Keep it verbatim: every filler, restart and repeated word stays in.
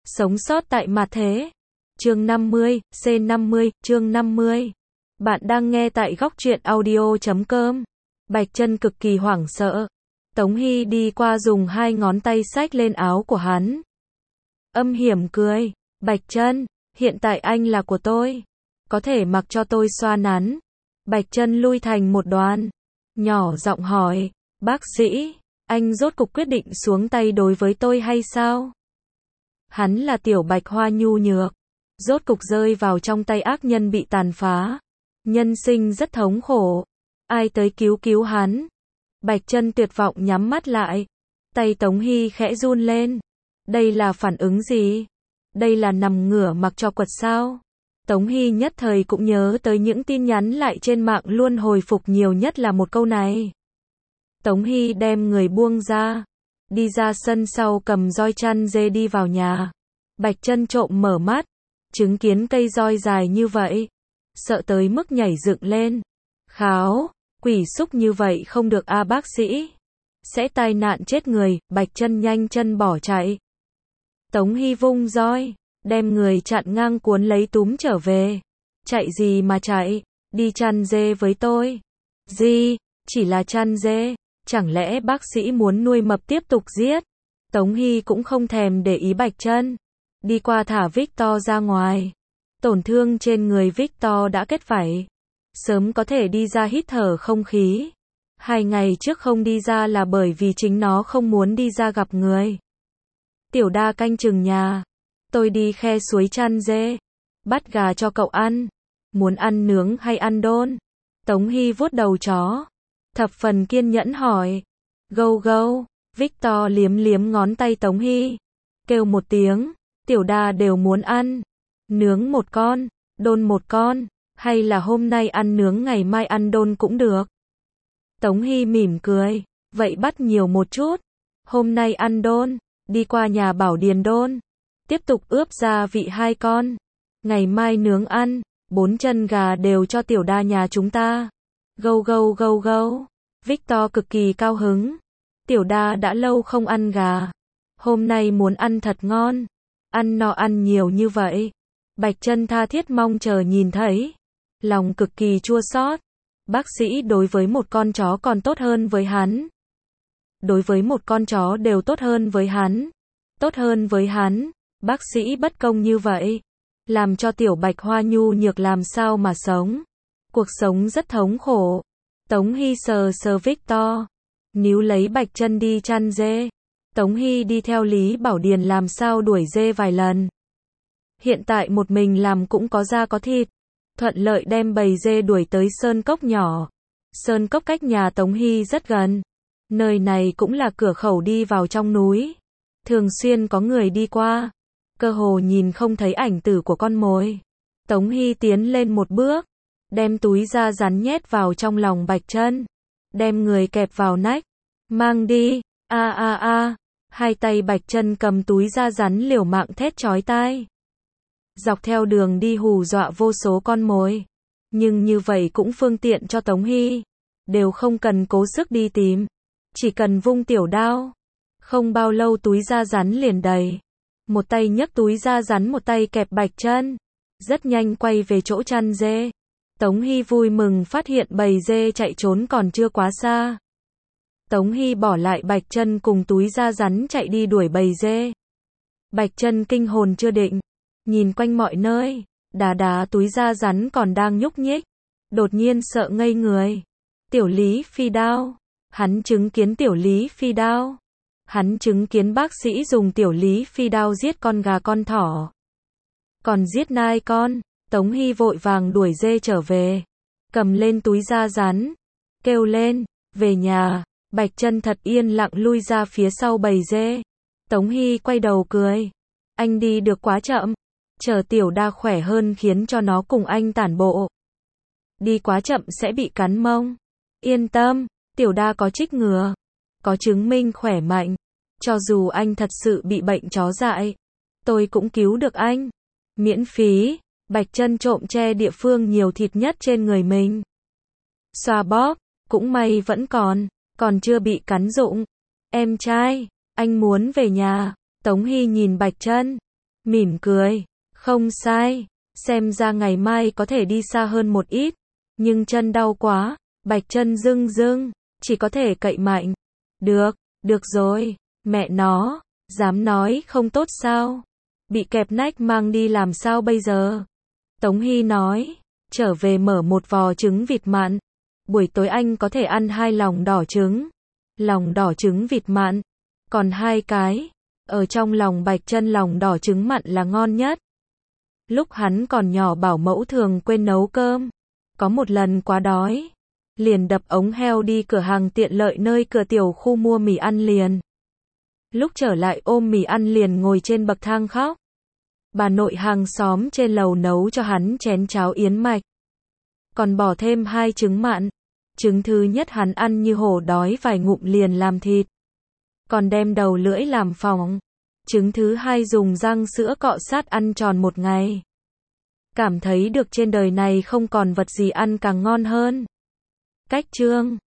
Sống sót tại mặt thế. Chương năm mươi, C năm mươi, chương năm mươi. Bạn đang nghe tại góc truyện audio chấm com. Bạch Chân cực kỳ hoảng sợ. Tống Hy đi qua dùng hai ngón tay xách lên áo của hắn. Âm hiểm cười. Bạch Chân, hiện tại anh là của tôi. Có thể mặc cho tôi xoa nắn. Bạch Chân lui thành một đoàn. Nhỏ giọng hỏi. Bác sĩ, anh rốt cục quyết định xuống tay đối với tôi hay sao? Hắn là tiểu bạch hoa nhu nhược. Rốt cục rơi vào trong tay ác nhân bị tàn phá. Nhân sinh rất thống khổ. Ai tới cứu cứu hắn? Bạch Chân tuyệt vọng nhắm mắt lại. Tay Tống Hy khẽ run lên. Đây là phản ứng gì? Đây là nằm ngửa mặc cho quật sao? Tống Hy nhất thời cũng nhớ tới những tin nhắn lại trên mạng luôn hồi phục nhiều nhất là một câu này. Tống Hy đem người buông ra. Đi ra sân sau cầm roi chăn dê đi vào nhà. Bạch Chân trộm mở mắt. Chứng kiến cây roi dài như vậy. Sợ tới mức nhảy dựng lên. Kháo, quỷ xúc như vậy không được a bác sĩ. Sẽ tai nạn chết người. Bạch Chân nhanh chân bỏ chạy. Tống Hy vung roi. Đem người chặn ngang cuốn lấy túm trở về. Chạy gì mà chạy, đi chăn dê với tôi. Gì, chỉ là chăn dê, chẳng lẽ bác sĩ muốn nuôi mập tiếp tục giết? Tống Hy cũng không thèm để ý Bạch Chân. Đi qua thả Victor ra ngoài. Tổn thương trên người Victor đã kết vảy. Sớm có thể đi ra hít thở không khí. Hai ngày trước không đi ra là bởi vì chính nó không muốn đi ra gặp người. Tiểu Đa canh chừng nhà. Tôi đi khe suối chăn dê. Bắt gà cho cậu ăn. Muốn ăn nướng hay ăn đôn? Tống Hy vuốt đầu chó. Thập phần kiên nhẫn hỏi. Gâu gâu. Victor liếm liếm ngón tay Tống Hy. Kêu một tiếng. Tiểu Đa đều muốn ăn. Nướng một con. Đôn một con. Hay là hôm nay ăn nướng ngày mai ăn đôn cũng được. Tống Hy mỉm cười. Vậy bắt nhiều một chút. Hôm nay ăn đôn. Đi qua nhà Bảo Điền đôn. Tiếp tục ướp gia vị hai con. Ngày mai nướng ăn. Bốn chân gà đều cho Tiểu Đa nhà chúng ta. Gâu gâu gâu gâu. Victor cực kỳ cao hứng. Tiểu Đa đã lâu không ăn gà. Hôm nay muốn ăn thật ngon. Ăn no ăn nhiều như vậy. Bạch Chân tha thiết mong chờ nhìn thấy. Lòng cực kỳ chua xót. Bác sĩ đối với một con chó còn tốt hơn với hắn. Đối với một con chó đều tốt hơn với hắn. Tốt hơn với hắn. Bác sĩ bất công như vậy. Làm cho tiểu bạch hoa nhu nhược làm sao mà sống. Cuộc sống rất thống khổ. Tống Hy sờ sờ Victor. Níu lấy Bạch Chân đi chăn dê. Tống Hy đi theo Lý Bảo Điền làm sao đuổi dê vài lần. Hiện tại một mình làm cũng có da có thịt. Thuận lợi đem bầy dê đuổi tới sơn cốc nhỏ. Sơn cốc cách nhà Tống Hy rất gần. Nơi này cũng là cửa khẩu đi vào trong núi. Thường xuyên có người đi qua. Cơ hồ nhìn không thấy ảnh tử của con mồi. Tống Hy tiến lên một bước. Đem túi da rắn nhét vào trong lòng Bạch Chân. Đem người kẹp vào nách. Mang đi. A a a. Hai tay Bạch Chân cầm túi da rắn liều mạng thét chói tai. Dọc theo đường đi hù dọa vô số con mồi. Nhưng như vậy cũng phương tiện cho Tống Hy. Đều không cần cố sức đi tìm. Chỉ cần vung tiểu đao. Không bao lâu túi da rắn liền đầy. Một tay nhấc túi da rắn một tay kẹp Bạch Chân. Rất nhanh quay về chỗ chăn dê. Tống Hy vui mừng phát hiện bầy dê chạy trốn còn chưa quá xa. Tống Hy bỏ lại Bạch Chân cùng túi da rắn chạy đi đuổi bầy dê. Bạch Chân kinh hồn chưa định. Nhìn quanh mọi nơi. Đá đá túi da rắn còn đang nhúc nhích. Đột nhiên sợ ngây người. Tiểu Lý phi đao. Hắn chứng kiến Tiểu Lý phi đao. Hắn chứng kiến bác sĩ dùng tiểu lý phi đao giết con gà con thỏ. Còn giết nai con. Tống Hy vội vàng đuổi dê trở về. Cầm lên túi da rắn. Kêu lên. Về nhà. Bạch Chân thật yên lặng lui ra phía sau bầy dê. Tống Hy quay đầu cười. Anh đi được quá chậm. Chờ Tiểu Đa khỏe hơn khiến cho nó cùng anh tản bộ. Đi quá chậm sẽ bị cắn mông. Yên tâm. Tiểu Đa có trích ngừa. Có chứng minh khỏe mạnh. Cho dù anh thật sự bị bệnh chó dại, tôi cũng cứu được anh. Miễn phí. Bạch Chân trộm che địa phương nhiều thịt nhất trên người mình. Xoa bóp. Cũng may vẫn còn. Còn chưa bị cắn rụng. Em trai. Anh muốn về nhà. Tống Hy nhìn Bạch Chân. mỉm cười. Không sai, xem ra ngày mai có thể đi xa hơn một ít. Nhưng chân đau quá, Bạch Chân rưng rưng, chỉ có thể cậy mạnh. Được, được rồi, mẹ nó, dám nói không tốt sao? Bị kẹp nách mang đi làm sao bây giờ? Tống Hy nói, trở về mở một vò trứng vịt mặn. Buổi tối anh có thể ăn hai lòng đỏ trứng. Lòng đỏ trứng vịt mặn. Còn hai cái, ở trong lòng Bạch Chân lòng đỏ trứng mặn là ngon nhất. Lúc hắn còn nhỏ bảo mẫu thường quên nấu cơm. Có một lần quá đói, liền đập ống heo đi cửa hàng tiện lợi nơi cửa tiểu khu mua mì ăn liền. Lúc trở lại ôm mì ăn liền ngồi trên bậc thang khóc. Bà nội hàng xóm trên lầu nấu cho hắn chén cháo yến mạch. Còn bỏ thêm hai trứng mặn. Trứng thứ nhất hắn ăn như hổ đói vài ngụm liền làm thịt. Còn đem đầu lưỡi làm phỏng. Trứng thứ hai dùng răng sữa cọ sát ăn tròn một ngày. Cảm thấy được trên đời này không còn vật gì ăn càng ngon hơn. Cách chương